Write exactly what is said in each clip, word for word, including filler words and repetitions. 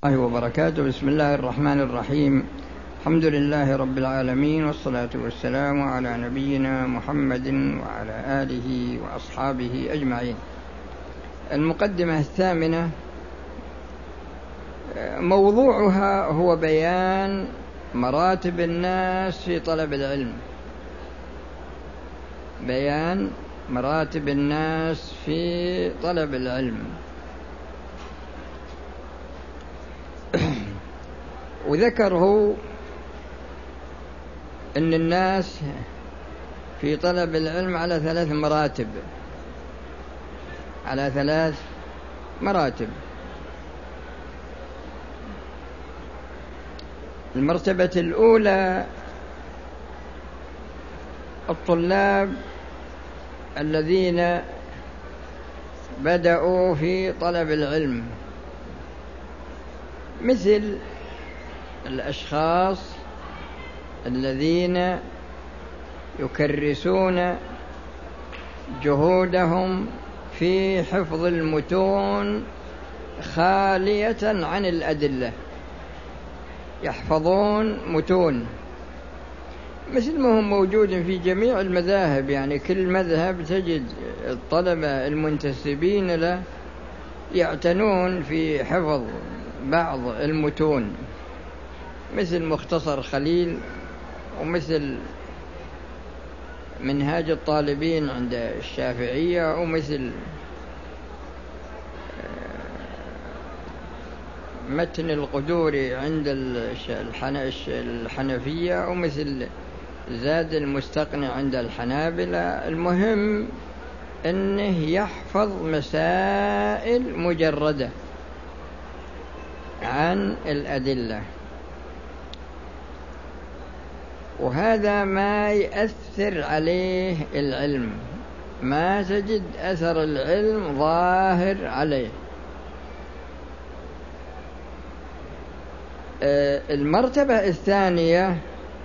الله وبركاته. بسم الله الرحمن الرحيم. الحمد لله رب العالمين، والصلاة والسلام على نبينا محمد وعلى آله وأصحابه أجمعين. المقدمة الثامنة موضوعها هو بيان مراتب الناس في طلب العلم. بيان مراتب الناس في طلب العلم. وذكره أن الناس في طلب العلم على ثلاث مراتب على ثلاث مراتب. المرتبة الأولى الطلاب الذين بدأوا في طلب العلم، مثل الأشخاص الذين يكرسون جهودهم في حفظ المتون خالية عن الأدلة، يحفظون متون مثل ما هم موجود في جميع المذاهب. يعني كل مذهب تجد الطلبة المنتسبين له يعتنون في حفظ بعض المتون، مثل مختصر خليل، ومثل منهاج الطالبين عند الشافعية، ومثل متن القدوري عند الحنفية، ومثل زاد المستقنع عند الحنابلة. المهم أنه يحفظ مسائل مجردة عن الأدلة، وهذا ما يأثر عليه العلم، ما تجد أثر العلم ظاهر عليه. المرتبة الثانية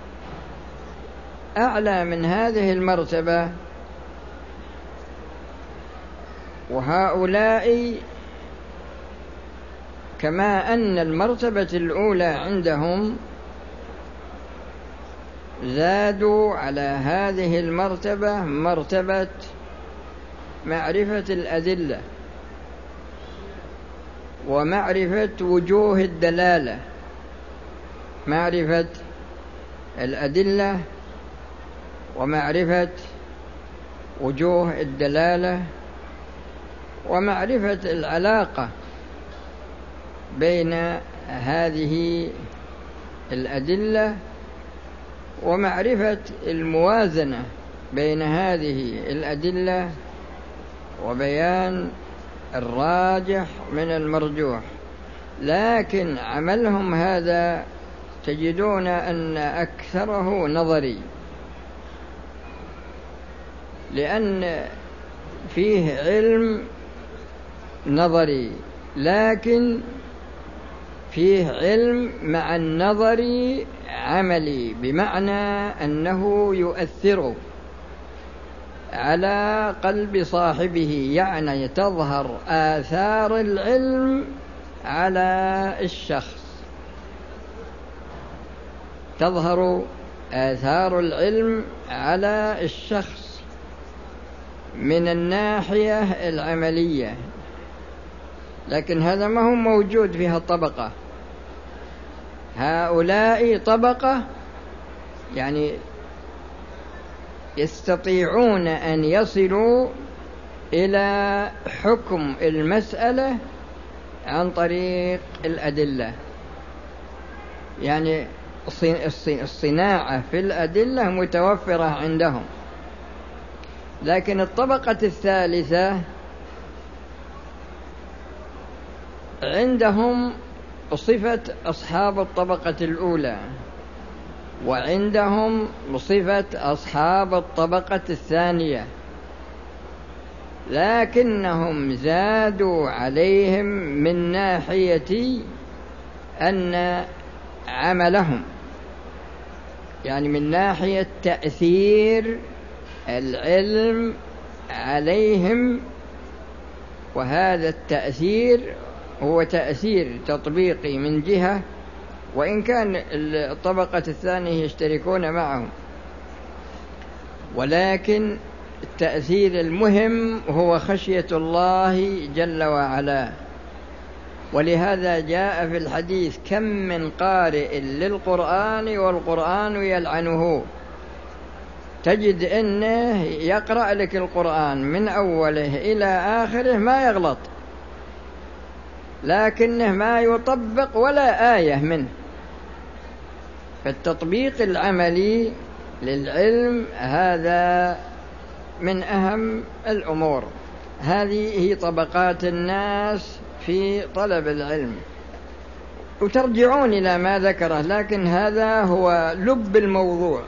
أعلى من هذه المرتبة، وهؤلاء كما أن المرتبة الأولى عندهم زادوا على هذه المرتبة مرتبة معرفة الأدلة ومعرفة وجوه الدلالة. معرفة الأدلة ومعرفة وجوه الدلالة ومعرفة العلاقة بين هذه الأدلة ومعرفة الموازنة بين هذه الأدلة وبيان الراجح من المرجوح. لكن عملهم هذا تجدون أن أكثره نظري، لأن فيه علم نظري، لكن فيه علم مع النظر عملي، بمعنى أنه يؤثر على قلب صاحبه، يعني تظهر آثار العلم على الشخص، تظهر آثار العلم على الشخص من الناحية العملية. لكن هذا ما هو موجود فيها الطبقة. هؤلاء طبقة يعني يستطيعون أن يصلوا إلى حكم المسألة عن طريق الأدلة، يعني الصناعة في الأدلة متوفرة عندهم. لكن الطبقة الثالثة عندهم صفة أصحاب الطبقة الأولى، وعندهم صفة أصحاب الطبقة الثانية، لكنهم زادوا عليهم من ناحية أن عملهم، يعني من ناحية تأثير العلم عليهم، وهذا التأثير هو تأثير تطبيقي من جهة، وإن كان الطبقة الثانية يشتركون معهم، ولكن التأثير المهم هو خشية الله جل وعلا. ولهذا جاء في الحديث: كم من قارئ للقرآن والقرآن يلعنه. تجد أنه يقرأ لك القرآن من أوله إلى آخره ما يغلط، لكنه ما يطبق ولا آية منه. فالتطبيق العملي للعلم هذا من أهم الأمور. هذه هي طبقات الناس في طلب العلم، وترجعون إلى ما ذكره، لكن هذا هو لب الموضوع.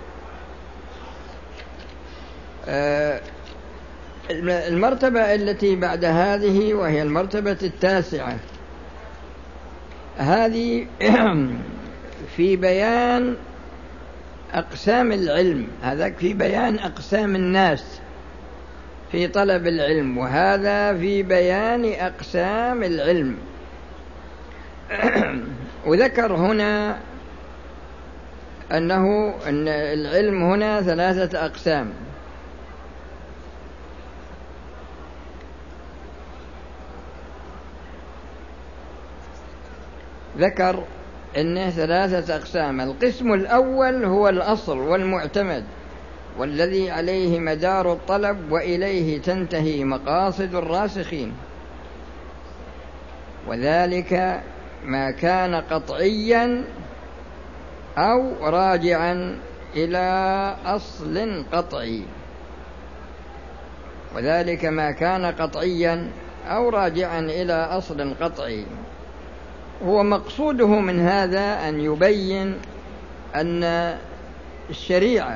المرتبة التي بعد هذه وهي المرتبة التاسعة، هذه في بيان أقسام العلم، هذا في بيان أقسام الناس في طلب العلم، وهذا في بيان أقسام العلم. وذكر هنا أنه أن العلم هنا ثلاثة أقسام. ذكر أنه ثلاثة أقسام. القسم الأول هو الأصل والمعتمد، والذي عليه مدار الطلب وإليه تنتهي مقاصد الراسخين، وذلك ما كان قطعيا أو راجعا إلى أصل قطعي، وذلك ما كان قطعيا أو راجعا إلى أصل قطعي. هو مقصوده من هذا أن يبين أن الشريعة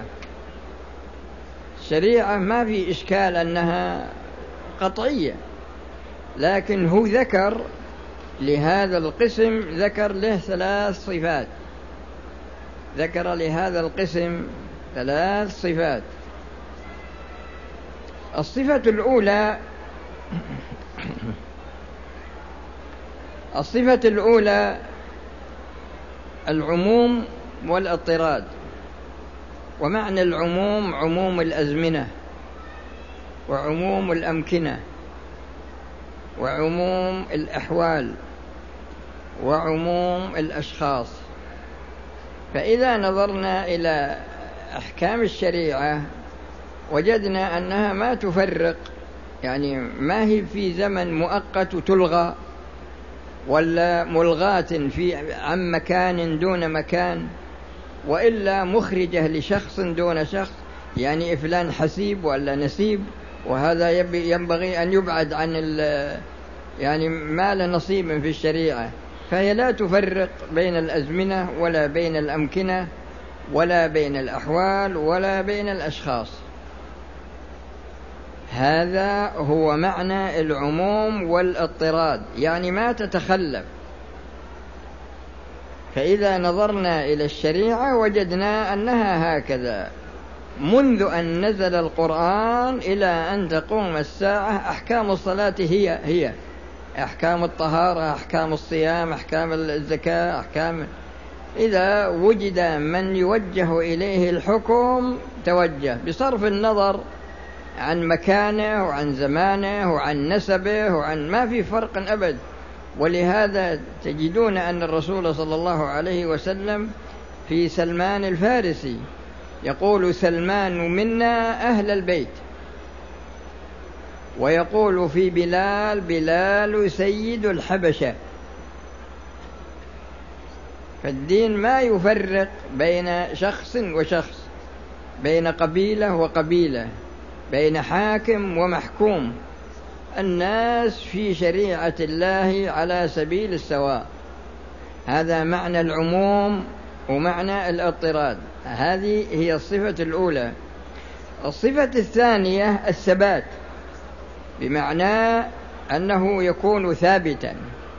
الشريعة ما في إشكال أنها قطعية، لكن هو ذكر لهذا القسم ذكر له ثلاث صفات ذكر لهذا القسم ثلاث صفات. الصفة الأولى الصفة الأولى العموم والاضطراد. ومعنى العموم عموم الأزمنة، وعموم الأمكنة، وعموم الأحوال، وعموم الأشخاص. فإذا نظرنا إلى أحكام الشريعة وجدنا أنها ما تفرق، يعني ما هي في زمن مؤقت تلغى، ولا ملغاة في عن مكان دون مكان، وإلا مخرجة لشخص دون شخص، يعني فلان حسيب ولا نسيب، وهذا ينبغي أن يبعد عن يعني ما له نصيب في الشريعة. فهي لا تفرق بين الأزمنة ولا بين الأمكنة ولا بين الأحوال ولا بين الأشخاص. هذا هو معنى العموم والاضطراد، يعني ما تتخلف. فإذا نظرنا إلى الشريعة وجدنا أنها هكذا منذ أن نزل القرآن إلى أن تقوم الساعة. أحكام الصلاة هي هي أحكام الطهارة، أحكام الصيام، أحكام الزكاة، أحكام. إذا وجد من يوجه إليه الحكم توجه بصرف النظر عن مكانه وعن زمانه وعن نسبه وعن ما في فرق أبد. ولهذا تجدون أن الرسول صلى الله عليه وسلم في سلمان الفارسي يقول: سلمان منا أهل البيت، ويقول في بلال: بلال سيد الحبشة. فالدين ما يفرق بين شخص وشخص، بين قبيلة وقبيلة، بين حاكم ومحكوم. الناس في شريعة الله على سبيل السواء. هذا معنى العموم ومعنى الاضطراد. هذه هي الصفة الأولى. الصفة الثانية الثبات، بمعنى أنه يكون ثابتا.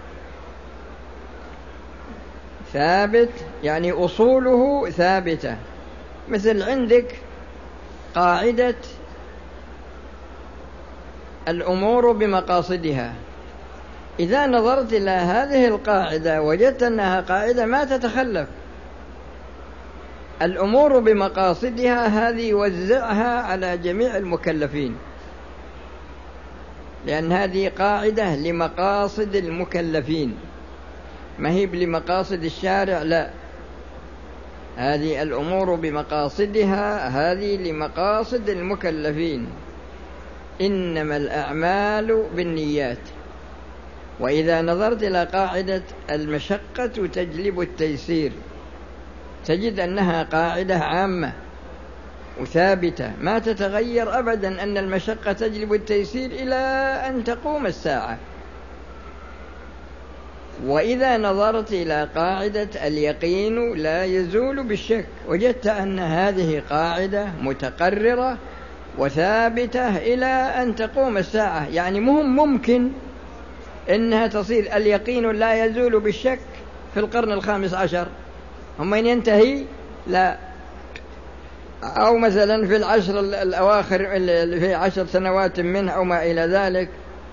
ثابت يعني أصوله ثابتة. مثل عندك قاعدة الأمور بمقاصدها، إذا نظرت إلى هذه القاعدة وجدت أنها قاعدة ما تتخلف. الأمور بمقاصدها هذه وزعها على جميع المكلفين، لأن هذه قاعدة لمقاصد المكلفين، ما هي لمقاصد الشارع، لا، هذه الأمور بمقاصدها هذه لمقاصد المكلفين. إنما الأعمال بالنيات. وإذا نظرت إلى قاعدة المشقة تجلب التيسير تجد أنها قاعدة عامة وثابتة ما تتغير أبدا، أن المشقة تجلب التيسير إلى أن تقوم الساعة. وإذا نظرت إلى قاعدة اليقين لا يزول بالشك وجدت أن هذه قاعدة متقررة وثابتة إلى أن تقوم الساعة. يعني مهم ممكن إنها تصير اليقين لا يزول بالشك في القرن الخامس عشر، هم من ينتهي؟ لا، أو مثلا في العشر الأواخر في عشر سنوات منه أو ما إلى ذلك،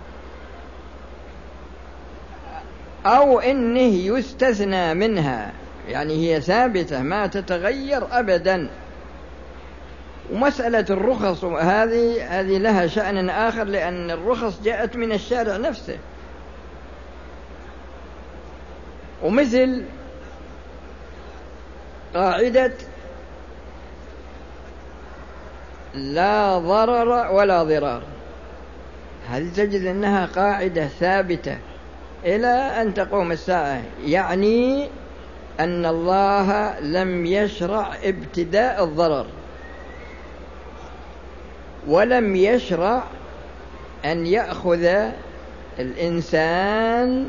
أو إنه يستثنى منها، يعني هي ثابتة ما تتغير أبدا. ومسألة الرخص هذه هذه لها شأن آخر، لأن الرخص جاءت من الشارع نفسه. ومثل قاعدة لا ضرر ولا ضرار، هل تجد أنها قاعدة ثابتة إلى أن تقوم الساعة، يعني أن الله لم يشرع ابتداء الضرر ولم يشرع أن يأخذ الإنسان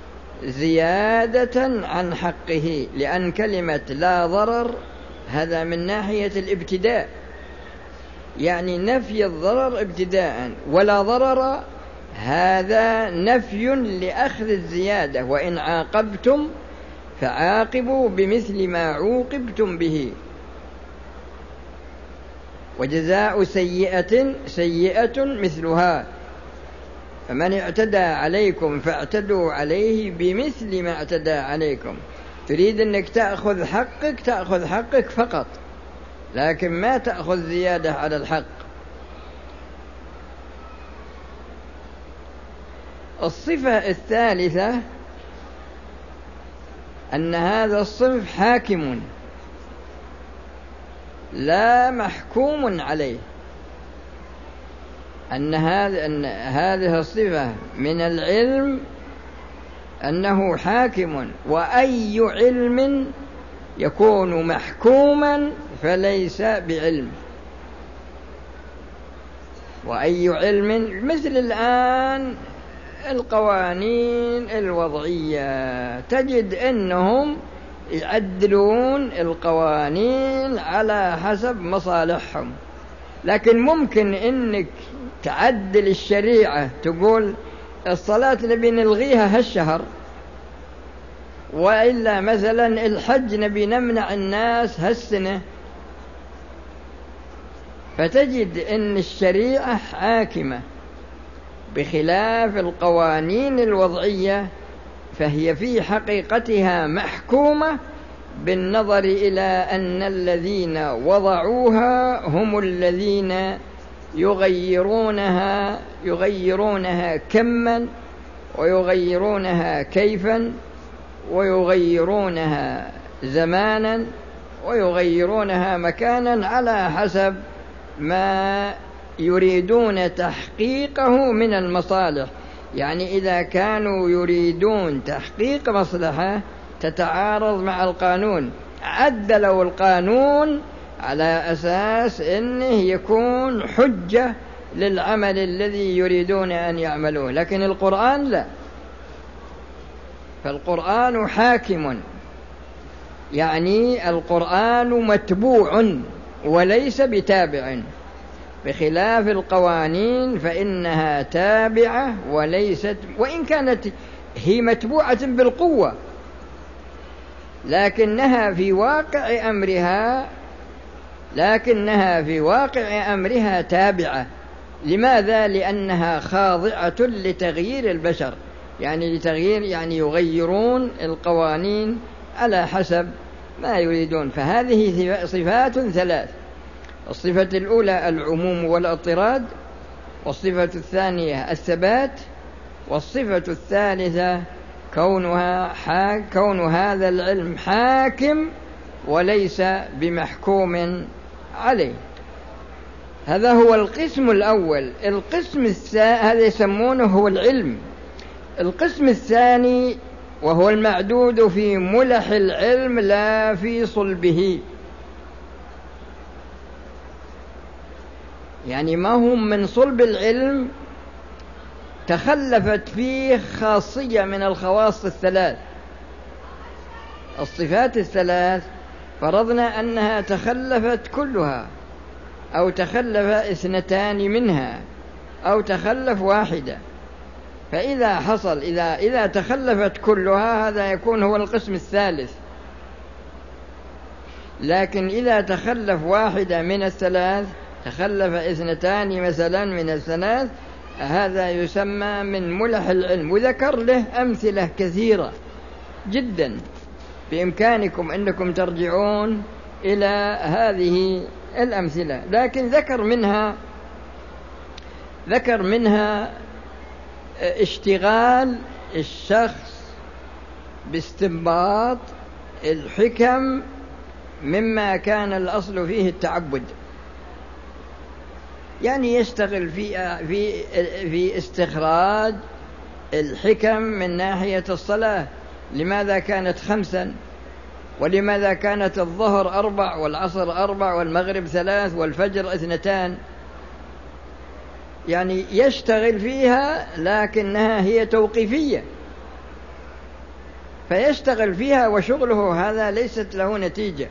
زيادة عن حقه، لأن كلمة لا ضرر هذا من ناحية الابتداء، يعني نفي الضرر ابتداء، ولا ضرر هذا نفي لأخذ الزيادة، وإن عاقبتم فعاقبوا بمثل ما عوقبتم به، وجزاء سيئة سيئة مثلها، فمن اعتدى عليكم فاعتدوا عليه بمثل ما اعتدى عليكم. تريد أنك تأخذ حقك تأخذ حقك فقط، لكن ما تأخذ زيادة على الحق. الصفة الثالثة أن هذا الصنف حاكم لا محكوم عليه، أن هذه أن هذه الصفة من العلم أنه حاكم، وأي علم يكون محكوما فليس بعلم. وأي علم مثل الآن القوانين الوضعية، تجد أنهم يعدلون القوانين على حسب مصالحهم، لكن ممكن أنك تعدل الشريعة، تقول الصلاة نبي نلغيها هالشهر، وإلا مثلا الحج نبي نمنع الناس هالسنة، فتجد أن الشريعة حاكمة بخلاف القوانين الوضعية، فهي في حقيقتها محكومة بالنظر إلى أن الذين وضعوها هم الذين يغيرونها يغيرونها كما ويغيرونها كيفا ويغيرونها زمانا ويغيرونها مكانا على حسب ما يريدون تحقيقه من المصالح. يعني إذا كانوا يريدون تحقيق مصلحة تتعارض مع القانون، عدلوا القانون على أساس أنه يكون حجة للعمل الذي يريدون أن يعملوه، لكن القرآن لا، فالقرآن حاكم، يعني القرآن متبوع وليس بتابع، بخلاف القوانين فإنها تابعة وليست، وإن كانت هي متبوعة بالقوة لكنها في واقع أمرها لكنها في واقع أمرها تابعة. لماذا؟ لأنها خاضعة لتغيير البشر، يعني لتغيير يعني يغيرون القوانين على حسب ما يريدون. فهذه صفات ثلاث: الصفة الأولى العموم والاضطراد، والصفة الثانية الثبات، والصفة الثالثة كونها حاك كون هذا العلم حاكم وليس بمحكوم عليه. هذا هو القسم الأول. القسم الثاني هذا يسمونه هو العلم. القسم الثاني وهو المعدود في ملح العلم لا في صلبه، يعني ما هم من صلب العلم، تخلفت فيه خاصية من الخواص الثلاث. الصفات الثلاث فرضنا أنها تخلفت كلها، أو تخلف اثنتان منها، أو تخلف واحدة. فإذا حصل إذا إذا تخلفت كلها هذا يكون هو القسم الثالث. لكن إذا تخلف واحدة من الثلاث، تخلف اثنتان مثلا من الثلاث، هذا يسمى من ملح العلم. وذكر له أمثلة كثيرة جدا، بإمكانكم أنكم ترجعون إلى هذه الأمثلة. لكن ذكر منها ذكر منها اشتغال الشخص باستنباط الحكم مما كان الأصل فيه التعبد، يعني يشتغل في في في استخراج الحكم من ناحية الصلاة. لماذا كانت خمسا؟ ولماذا كانت الظهر أربع والعصر أربع والمغرب ثلاث والفجر اثنتان؟ يعني يشتغل فيها لكنها هي توقيفية، فيشتغل فيها وشغله هذا ليست له نتيجة.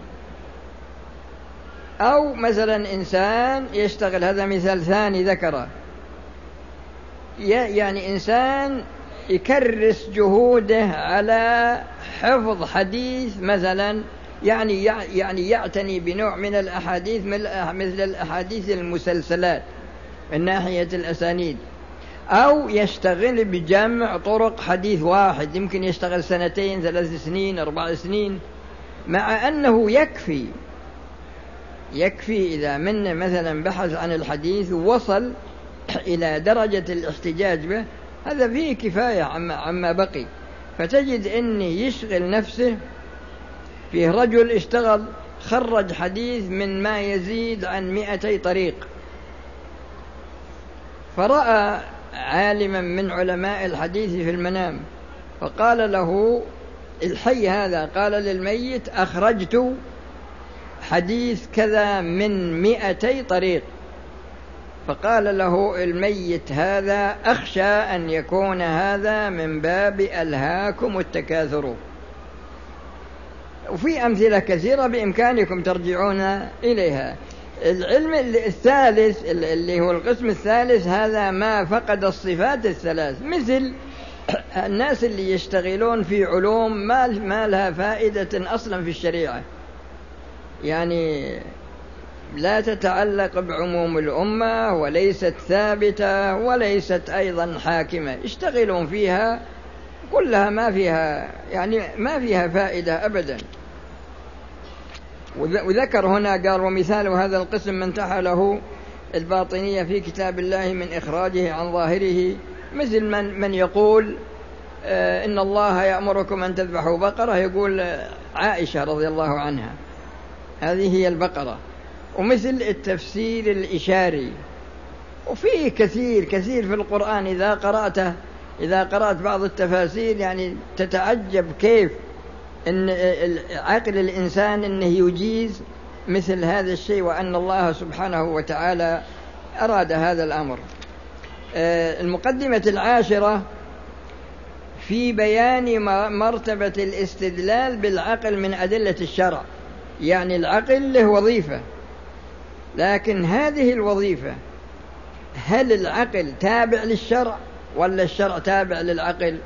أو مثلا إنسان يشتغل، هذا مثال ثاني ذكره، يعني إنسان يكرس جهوده على حفظ حديث مثلا، يعني يعني يعتني بنوع من الأحاديث مثل الأحاديث المسلسلات من ناحية الأسانيد، أو يشتغل بجمع طرق حديث واحد، يمكن يشتغل سنتين ثلاث سنين أربع سنين، مع أنه يكفي يكفي إذا من مثلا بحث عن الحديث ووصل إلى درجة الاحتجاج به، هذا فيه كفاية عما, عما بقي. فتجد أن يشغل نفسه. فيه رجل اشتغل خرج حديث من ما يزيد عن مئتي طريق، فرأى عالما من علماء الحديث في المنام، فقال له الحي هذا، قال للميت أخرجت حديث كذا من مئتي طريق. فقال له الميت هذا أخشى أن يكون هذا من باب ألهاكم التكاثر. وفي أمثلة كثيرة بإمكانكم ترجعون إليها. العلم الثالث اللي هو القسم الثالث هذا ما فقد الصفات الثلاث، مثل الناس اللي يشتغلون في علوم ما لها فائدة أصلا في الشريعة، يعني لا تتعلق بعموم الأمة وليست ثابتة وليست أيضا حاكمة، يشتغلون فيها كلها ما فيها يعني ما فيها فائدة أبدا. وذكر هنا قال ومثال هذا القسم من انتحله الباطنية في كتاب الله من إخراجه عن ظاهره، مثل من, من يقول آه إن الله يأمركم أن تذبحوا بقرة، يقول عائشة رضي الله عنها هذه هي البقرة. ومثل التفسير الإشاري، وفيه كثير كثير في القرآن إذا قرأته إذا قرأت بعض التفاسير يعني تتعجب كيف إن عقل الإنسان إنه يجيز مثل هذا الشيء، وأن الله سبحانه وتعالى أراد هذا الأمر. المقدمة العاشرة في بيان مرتبة الاستدلال بالعقل من أدلة الشرع. يعني العقل له وظيفة، لكن هذه الوظيفة هل العقل تابع للشرع ولا الشرع تابع للعقل؟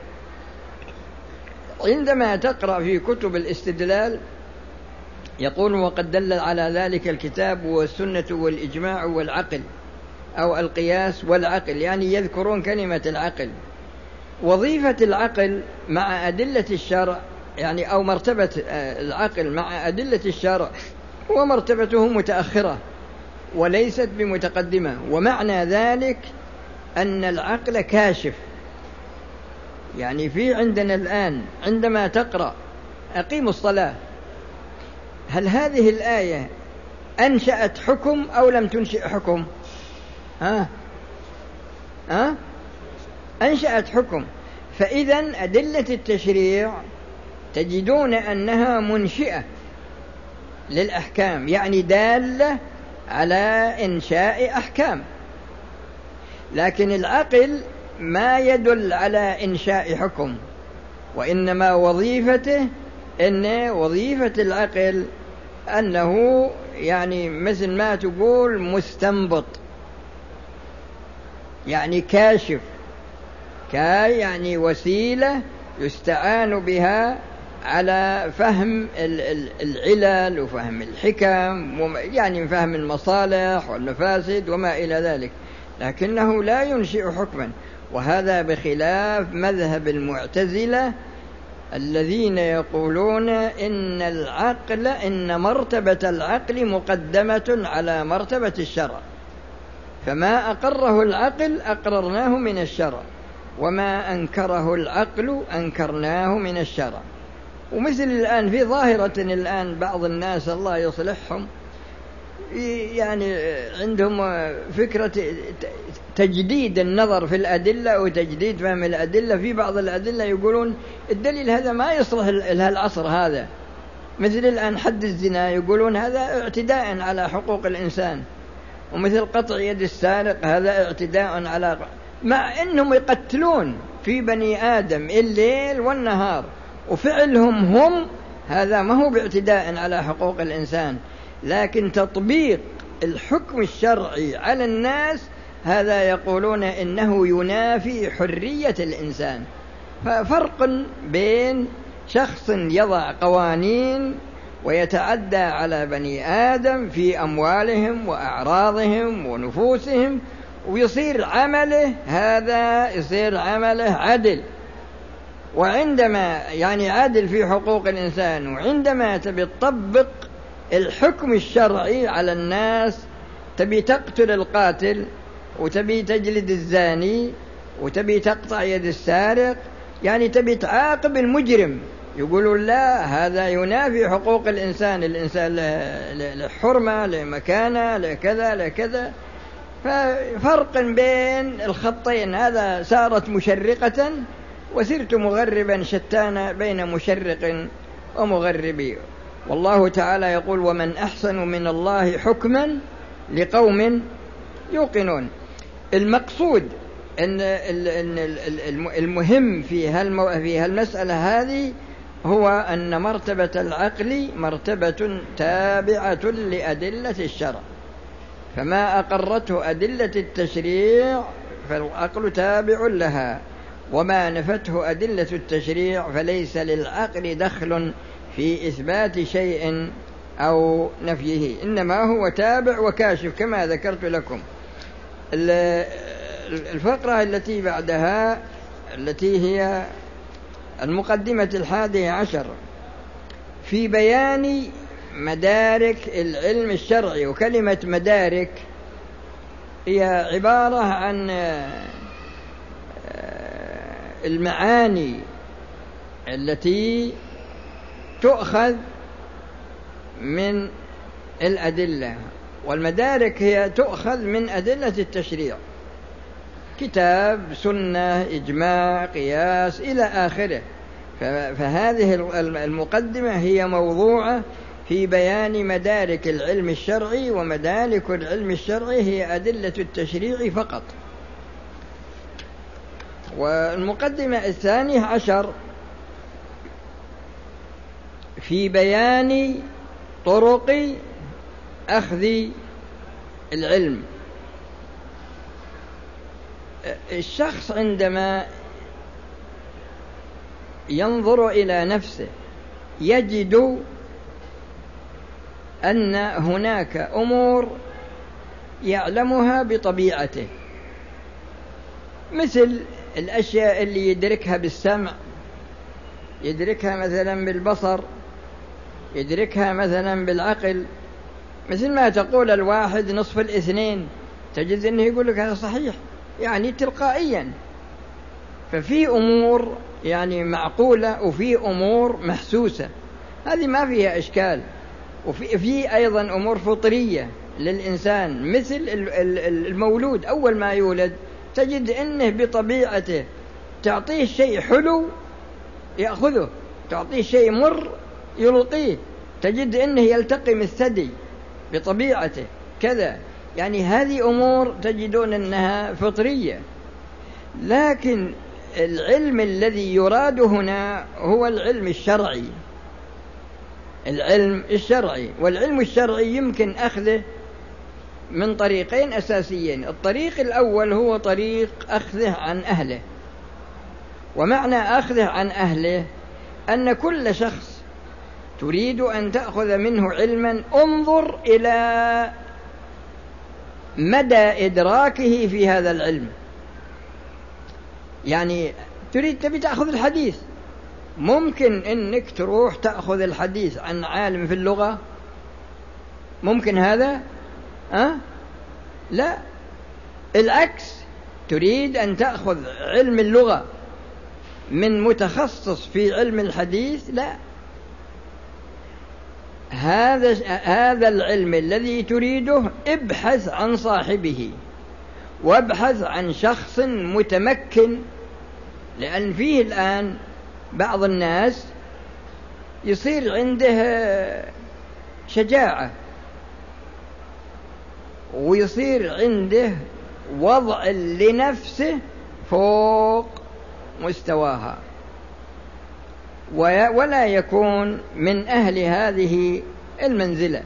عندما تقرأ في كتب الاستدلال يقول وقد دل على ذلك الكتاب والسنة والإجماع والعقل، أو القياس والعقل، يعني يذكرون كلمة العقل. وظيفة العقل مع أدلة الشرع، يعني أو مرتبة العقل مع أدلة الشرع ومرتبته متأخرة وليست بمتقدمة. ومعنى ذلك أن العقل كاشف. يعني في عندنا الآن عندما تقرأ أقيموا الصلاة، هل هذه الآية أنشأت حكم أو لم تنشئ حكم؟ ها؟ ها؟ أنشأت حكم. فإذن أدلة التشريع تجدون أنها منشئة للأحكام، يعني دالة على إنشاء أحكام. لكن العقل ما يدل على إنشاء حكم، وإنما وظيفته إن وظيفة العقل أنه يعني مثل ما تقول مستنبط، يعني كاشف، كاي يعني وسيلة يستعان بها على فهم العلل وفهم الحكم، يعني فهم المصالح والمفاسد وما إلى ذلك، لكنه لا ينشئ حكما. وهذا بخلاف مذهب المعتزلة الذين يقولون إن العقل إن مرتبة العقل مقدمة على مرتبة الشرع، فما أقره العقل أقررناه من الشرع، وما أنكره العقل أنكرناه من الشرع. ومثل الآن في ظاهرة الآن بعض الناس الله يصلحهم يعني عندهم فكرة تجديد النظر في الأدلة وتجديد فهم الأدلة. في بعض الأدلة يقولون الدليل هذا ما يصلح لهالعصر هذا، مثل الآن حد الزنا يقولون هذا اعتداء على حقوق الإنسان، ومثل قطع يد السارق هذا اعتداء على، مع أنهم يقتلون في بني آدم الليل والنهار، وفعلهم هم هذا ما هو باعتداء على حقوق الإنسان، لكن تطبيق الحكم الشرعي على الناس هذا يقولون إنه ينافي حرية الإنسان. ففرق بين شخص يضع قوانين ويتعدى على بني آدم في أموالهم وأعراضهم ونفوسهم، ويصير عمله هذا يصير عمله عدل، وعندما يعني عدل في حقوق الإنسان، وعندما تبي تطبق الحكم الشرعي على الناس تبي تقتل القاتل وتبي تجلد الزاني وتبي تقطع يد السارق، يعني تبي تعاقب المجرم، يقولون لا هذا ينافي حقوق الإنسان، الإنسان له حرمة، له مكانة، له كذا له كذا. ففرق بين الخطين، هذا صارت مشرقة وصرت مغربا شتان بين مشرق ومغربي. والله تعالى يقول ومن أحسن من الله حكما لقوم يوقنون. المقصود أن المهم في هالمسألة هذه هو أن مرتبة العقل مرتبة تابعة لأدلة الشرع، فما أقرته أدلة التشريع فالعقل تابع لها، وما نفته أدلة التشريع فليس للعقل دخل في إثبات شيء أو نفيه، إنما هو تابع وكاشف كما ذكرت لكم. الفقرة التي بعدها التي هي المقدمة الحادية عشر في بيان مدارك العلم الشرعي. وكلمة مدارك هي عبارة عن المعاني التي تؤخذ من الأدلة، والمدارك هي تؤخذ من أدلة التشريع، كتاب، سنة، إجماع، قياس إلى آخره. فهذه المقدمة هي موضوعة في بيان مدارك العلم الشرعي، ومدارك العلم الشرعي هي أدلة التشريع فقط. والمقدمة الثانية عشر في بيان طرق أخذ العلم. الشخص عندما ينظر إلى نفسه يجد أن هناك أمور يعلمها بطبيعته، مثل الأشياء اللي يدركها بالسمع، يدركها مثلا بالبصر، يدركها مثلا بالعقل، مثل ما تقول الواحد نصف الاثنين تجد أنه يقول لك هذا صحيح يعني تلقائيا. ففي أمور يعني معقولة وفي أمور محسوسة، هذه ما فيها إشكال. وفي في أيضا أمور فطرية للإنسان، مثل المولود أول ما يولد تجد أنه بطبيعته تعطيه شيء حلو يأخذه، تعطيه شيء مر يلقيه، تجد أنه يلتقم الثدي بطبيعته كذا. يعني هذه أمور تجدون أنها فطرية. لكن العلم الذي يراد هنا هو العلم الشرعي، العلم الشرعي. والعلم الشرعي يمكن أخذه من طريقين أساسيين. الطريق الأول هو طريق أخذه عن أهله، ومعنى أخذه عن أهله أن كل شخص تريد أن تأخذ منه علما انظر إلى مدى إدراكه في هذا العلم. يعني تريد تبي تأخذ الحديث، ممكن أنك تروح تأخذ الحديث عن عالم في اللغة؟ ممكن هذا؟ أه؟ لا، العكس، تريد أن تأخذ علم اللغة من متخصص في علم الحديث؟ لا، هذا هذا العلم الذي تريده ابحث عن صاحبه، وابحث عن شخص متمكن. لأن فيه الآن بعض الناس يصير عنده شجاعة ويصير عنده وضع لنفسه فوق مستواها، ولا يكون من أهل هذه المنزلة.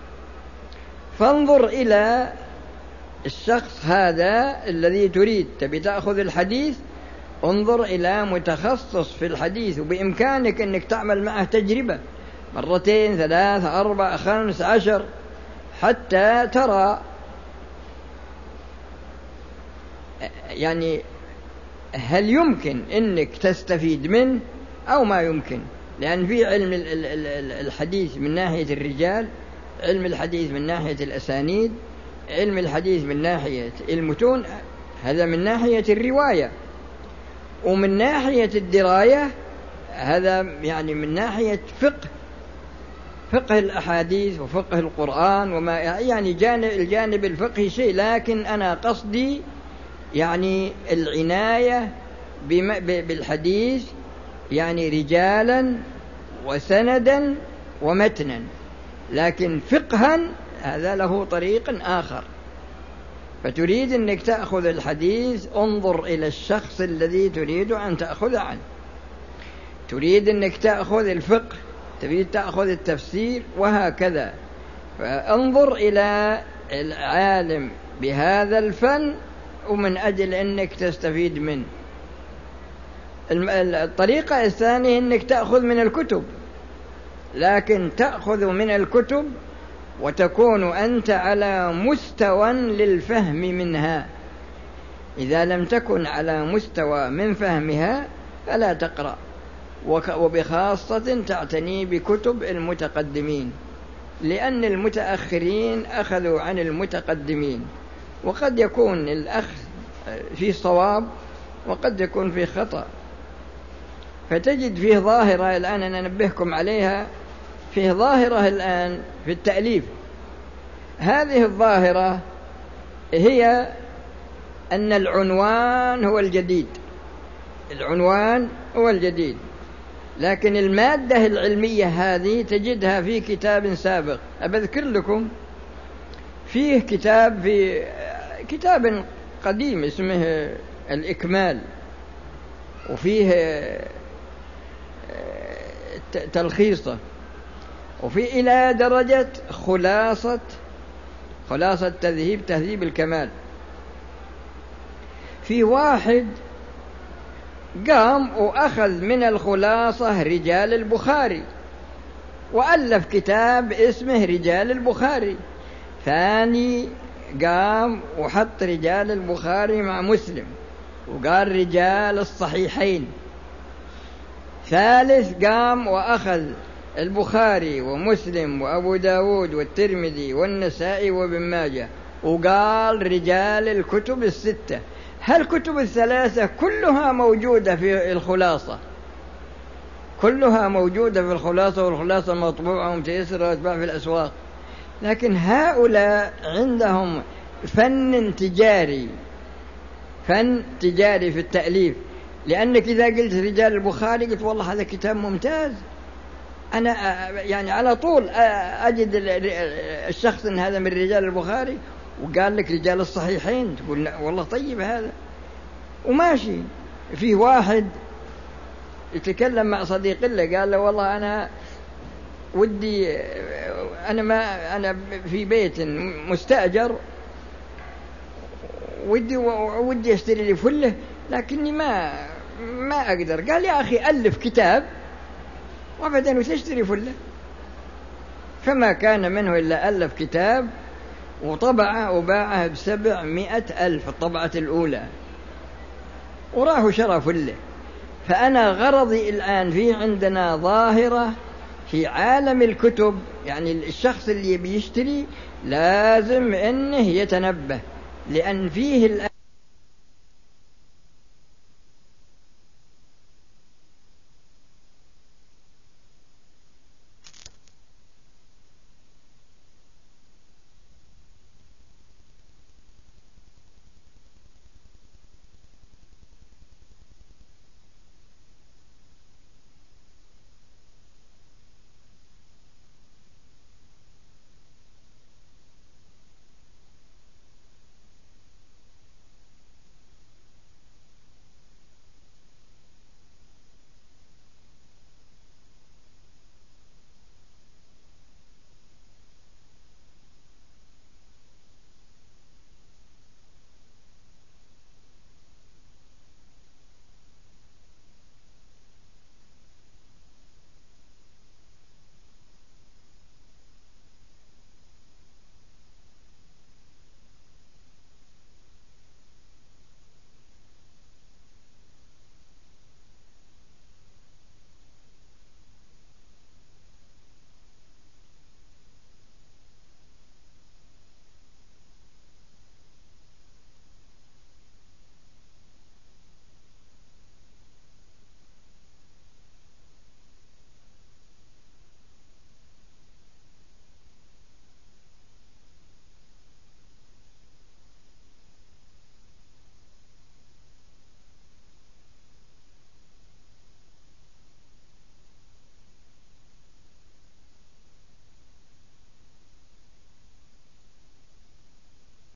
فانظر إلى الشخص هذا الذي تريد تبي تأخذ الحديث، انظر إلى متخصص في الحديث، وبإمكانك أنك تعمل معه تجربة مرتين ثلاث أربع خمس عشر حتى ترى يعني هل يمكن أنك تستفيد منه أو ما يمكن. لأن في علم الحديث من ناحية الرجال، علم الحديث من ناحية الأسانيد، علم الحديث من ناحية المتون، هذا من ناحية الرواية. ومن ناحية الدراية هذا يعني من ناحية فقه فقه الأحاديث وفقه القرآن وما يعني جانب الجانب الفقهي شيء. لكن أنا قصدي يعني العناية بالحديث يعني رجالا وسندا ومتنا، لكن فقها هذا له طريق آخر. فتريد أنك تأخذ الحديث انظر إلى الشخص الذي تريد أن تأخذ عنه. تريد أنك تأخذ الفقه، تريد تأخذ التفسير، وهكذا. فانظر إلى العالم بهذا الفن ومن أجل أنك تستفيد منه. الطريقة الثانية أنك تأخذ من الكتب، لكن تأخذ من الكتب وتكون أنت على مستوى للفهم منها. إذا لم تكن على مستوى من فهمها فلا تقرأ، وبخاصة تعتني بكتب المتقدمين، لأن المتأخرين أخذوا عن المتقدمين، وقد يكون الأخذ في صواب وقد يكون في خطأ. فتجد فيه ظاهرة الآن أنا أنبهكم عليها، فيه ظاهرة الآن في التأليف. هذه الظاهرة هي أن العنوان هو الجديد، العنوان هو الجديد، لكن المادة العلمية هذه تجدها في كتاب سابق. أبذكر لكم فيه كتاب في كتاب قديم اسمه الإكمال، وفيه تلخيصه، وفي إلى درجة خلاصة خلاصة تذهيب تهذيب الكمال. في واحد قام وأخذ من الخلاصة رجال البخاري وألف كتاب اسمه رجال البخاري. ثاني قام وحط رجال البخاري مع مسلم وقال رجال الصحيحين. ثالث قام وأخذ البخاري ومسلم وأبو داود والترمذي والنسائي وابن ماجه وقال رجال الكتب الستة. هالكتب الثلاثة كلها موجودة في الخلاصة، كلها موجودة في الخلاصة، والخلاصة مطبوعة ومتيسرة وتباع في الأسواق. لكن هؤلاء عندهم فن تجاري، فن تجاري في التأليف. لأنك إذا قلت رجال البخاري قلت والله هذا كتاب ممتاز، أنا يعني على طول أجد الشخص إن هذا من رجال البخاري، وقال لك رجال الصحيحين تقول والله طيب هذا وماشي. فيه واحد يتكلم مع صديق له قال له والله أنا ودي أنا ما أنا في بيت مستأجر ودي ودي أشتري لي فله لكني ما ما أقدر. قال يا أخي ألف كتاب وأبدا وتشتري فله. فما كان منه إلا ألف كتاب وطبعه وباعه بسبعمائة ألف الطبعة الأولى، وراه شرى فله. فأنا غرضي الآن في عندنا ظاهرة في عالم الكتب، يعني الشخص اللي بيشتري لازم أنه يتنبه، لأن فيه الآن